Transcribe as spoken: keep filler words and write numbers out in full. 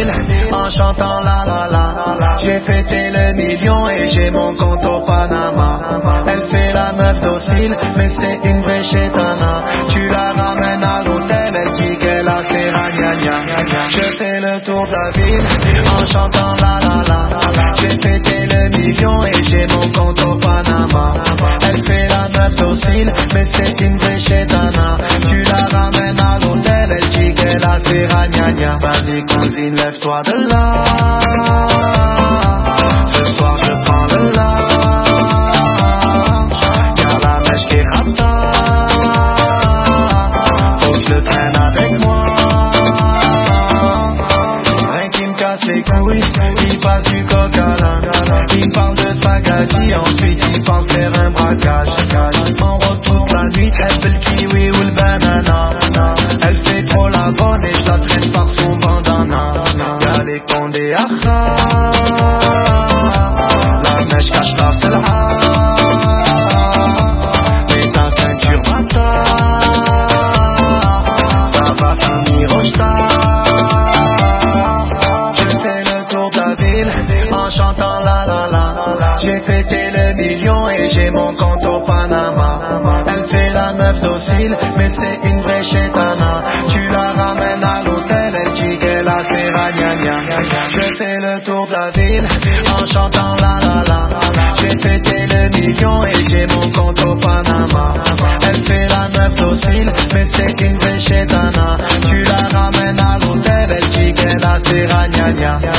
ville en chantant la la la. J'ai fêté le million et j'ai mon compte au Panama. Elle fait la meuf docile, mais c'est une vraie chétana. Tu la ramènes à l'hôtel, elle dit qu'elle a fait ragnagna. Je fais le tour de la ville en chantant la la la. J'ai fêté le million et j'ai mon compte au Panama. Elle fait la meuf docile, mais c'est une vraie chétana. Tu la ramènes à l'hôtel, elle dit qu'elle a fait ragnagna. Vas-y cousine, lève-toi de là. Ce soir je prends le large, car la mèche qui rata, faut que je le traîne avec moi. Rien qui me casse les couilles, il passe du coq à l'âne. Il parle de sa gadji, ensuite il parle faire un braquage. On retourne la nuit, elle fait le kiwi ou le banana. Elle fait trop la bonne et je la traîne par son bandana. Y'a les condés à la mèche cache la selha. Mets ta ceinture bata, ça va finir au star. Je fais le tour de la ville en chantant la la la. J'ai fêté le million et j'ai mon compte au Panama. Elle fait la meuf docile, mais c'est une vraie chétana. Tu la ramènes à l'hôtel, elle dit qu'elle a fait ragnagna. Je fais le tour de la ville en chantant la la la. J'ai fêté le million et j'ai mon compte au Panama. Elle fait la meuf docile, mais c'est une vraie chétana. Tu la ramènes à l'hôtel, elle dit qu'elle a fait ragnagna.